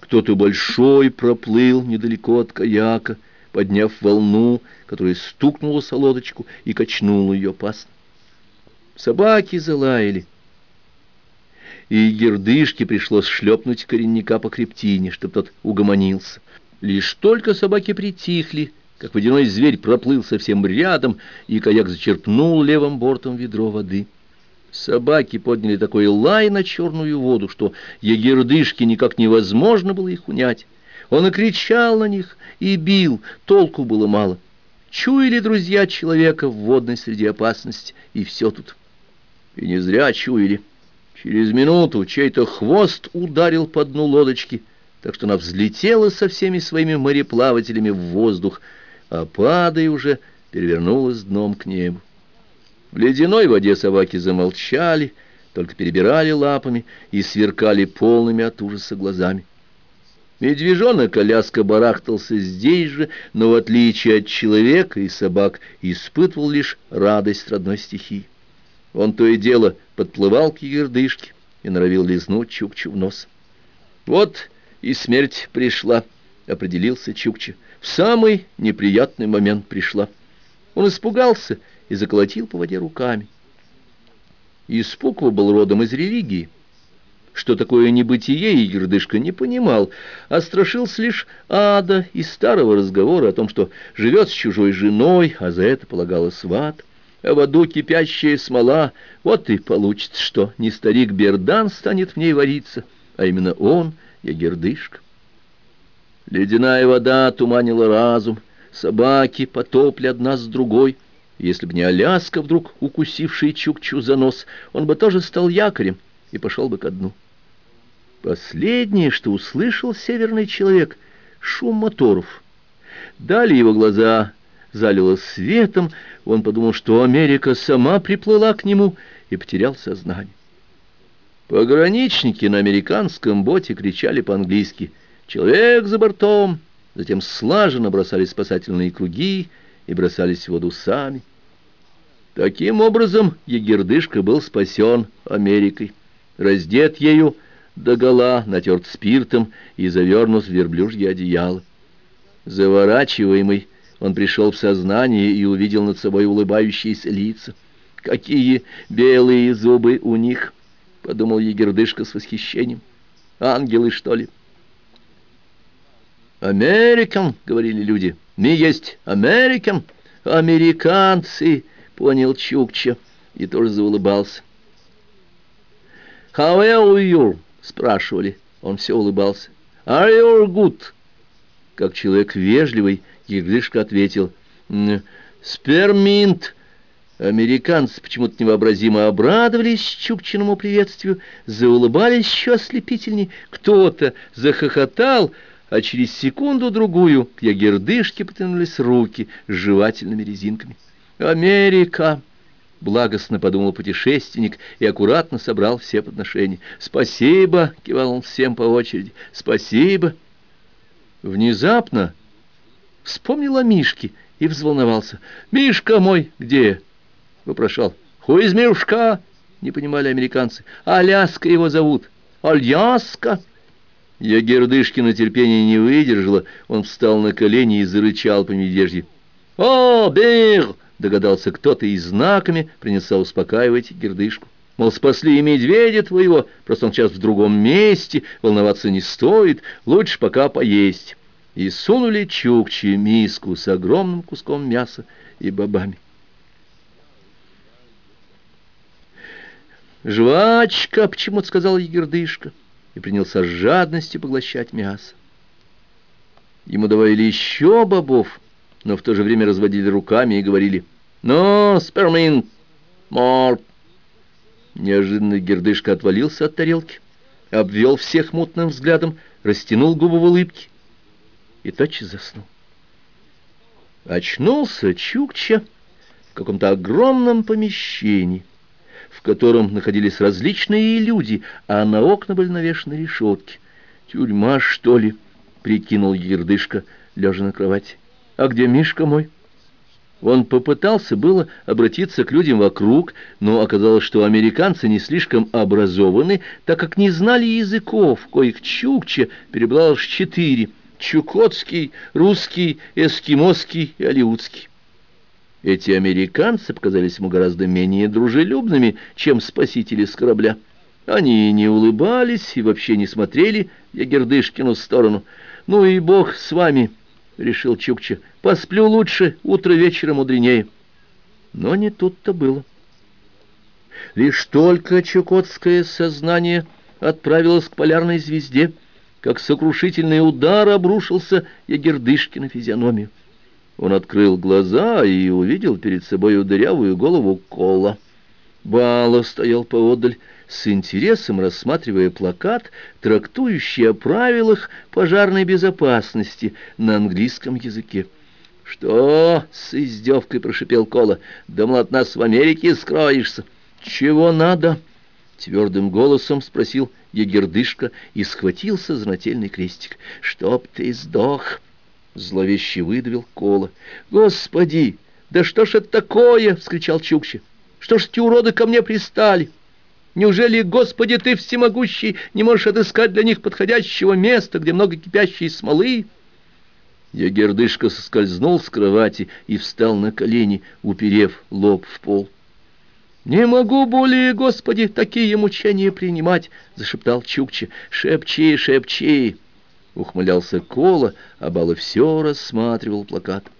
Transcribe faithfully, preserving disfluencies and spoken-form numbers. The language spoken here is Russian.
Кто-то большой проплыл недалеко от каяка, подняв волну, которая стукнула с лодочку и качнула ее опасно. Собаки залаяли, и Гердышке пришлось шлепнуть коренника по хребтине, чтобы тот угомонился. Лишь только собаки притихли, как водяной зверь проплыл совсем рядом, и каяк зачерпнул левым бортом ведро воды. Собаки подняли такой лай на черную воду, что Егердышке никак невозможно было их унять. Он и кричал на них, и бил, толку было мало. Чуяли друзья человека в водной среде опасности, и все тут. И не зря чуяли. Через минуту чей-то хвост ударил по дну лодочки, так что она взлетела со всеми своими мореплавателями в воздух, а падая уже перевернулась дном к небу. В ледяной воде собаки замолчали, только перебирали лапами и сверкали полными от ужаса глазами. Медвежонок-коляска барахтался здесь же, но в отличие от человека и собак испытывал лишь радость родной стихии. Он то и дело подплывал к Егердышке и норовил лизнуть Чукчу в нос. Вот и смерть пришла, определился Чукча. В самый неприятный момент пришла. Он испугался и заколотил по воде руками. Испуг его был родом из религии. Что такое небытие, Егердышка не понимал, а страшился лишь ада и старого разговора о том, что живет с чужой женой, а за это полагала сват. А в аду кипящая смола, вот и получится, что не старик Бердан станет в ней вариться, а именно он, Егердышка. Ледяная вода туманила разум, собаки потопли одна с другой. Если бы не Аляска, вдруг укусивший Чукчу за нос, он бы тоже стал якорем и пошел бы ко дну. Последнее, что услышал северный человек, — шум моторов. Далее его глаза залило светом, он подумал, что Америка сама приплыла к нему, и потерял сознание. Пограничники на американском боте кричали по-английски «Человек за бортом!», затем слаженно бросали спасательные круги и бросались в воду сами. Таким образом, Егердышка был спасен Америкой, раздет ею догола, натерт спиртом и завернут в верблюжье одеяло. Заворачиваемый, он пришел в сознание и увидел над собой улыбающиеся лица. «Какие белые зубы у них!» — подумал Егердышка с восхищением. «Ангелы, что ли?» «Американ!» — говорили люди. «Мы есть американ!» «Американцы!» — понял Чукча и тоже заулыбался. «How are you?» — спрашивали. Он все улыбался. «Are you good?» Как человек вежливый, Егердышка ответил: «Сперминт». Американцы почему-то невообразимо обрадовались Чукчиному приветствию, заулыбались еще ослепительней. Кто-то захохотал, а через секунду-другую к Егердышке потянулись руки с жевательными резинками. «Америка!» — благостно подумал путешественник и аккуратно собрал все подношения. «Спасибо!» — кивал он всем по очереди. «Спасибо!» Внезапно вспомнил о Мишке и взволновался. «Мишка мой где?» — вопрошал. «Хуй из Мишка?» — не понимали американцы. «Аляска его зовут». «Альяска?» Егердышкино терпение не выдержало. Он встал на колени и зарычал по медвежьи. «О, бир!» — догадался кто-то и знаками принялся успокаивать Егердышку. Мол, спасли и медведя твоего, просто он сейчас в другом месте, волноваться не стоит, лучше пока поесть. И сунули Чукче миску с огромным куском мяса и бобами. «Жвачка!» — почему-то сказал Егердышка и принялся с жадностью поглощать мясо. Ему давали еще бобов, но в то же время разводили руками и говорили: «Ну, спермин, мор». Неожиданно Егердышка отвалился от тарелки, обвел всех мутным взглядом, растянул губы в улыбке и тотчас заснул. Очнулся Чукча в каком-то огромном помещении, в котором находились различные люди, а на окна были навешаны решетки. «Тюрьма, что ли?» — прикинул Егердышка, лежа на кровати. «А где Мишка мой?» Он попытался было обратиться к людям вокруг, но оказалось, что американцы не слишком образованы, так как не знали языков, коих чукча перебрал аж четыре: чукотский, русский, эскимосский и алеутский. Эти американцы показались ему гораздо менее дружелюбными, чем спасители с корабля. Они не улыбались и вообще не смотрели в Ягердышкину сторону. «Ну и бог с вами», — решил Чукча, — «посплю лучше, утро вечера мудренее». Но не тут-то было. Лишь только чукотское сознание отправилось к полярной звезде, как сокрушительный удар обрушился Ягердышке на физиономию. Он открыл глаза и увидел перед собой дырявую голову Кола. Бала стоял поодаль, с интересом рассматривая плакат, трактующий о правилах пожарной безопасности на английском языке. «Что?» — с издевкой прошипел Кола. «Думал, от нас в Америке скроешься». «Чего надо?» — твердым голосом спросил Ягердышка и схватился за нательный крестик. «Чтоб ты сдох!» — зловеще выдавил Кола. «Господи! Да что ж это такое?» — вскричал Чукча. «Что ж эти уроды ко мне пристали? Неужели, Господи, ты всемогущий, не можешь отыскать для них подходящего места, где много кипящей смолы?» Ягердышка соскользнул с кровати и встал на колени, уперев лоб в пол. «Не могу более, Господи, такие мучения принимать!» — зашептал Чукча. «Шепчи, шепчи!» — ухмылялся Кола, а Бала все рассматривал плакат.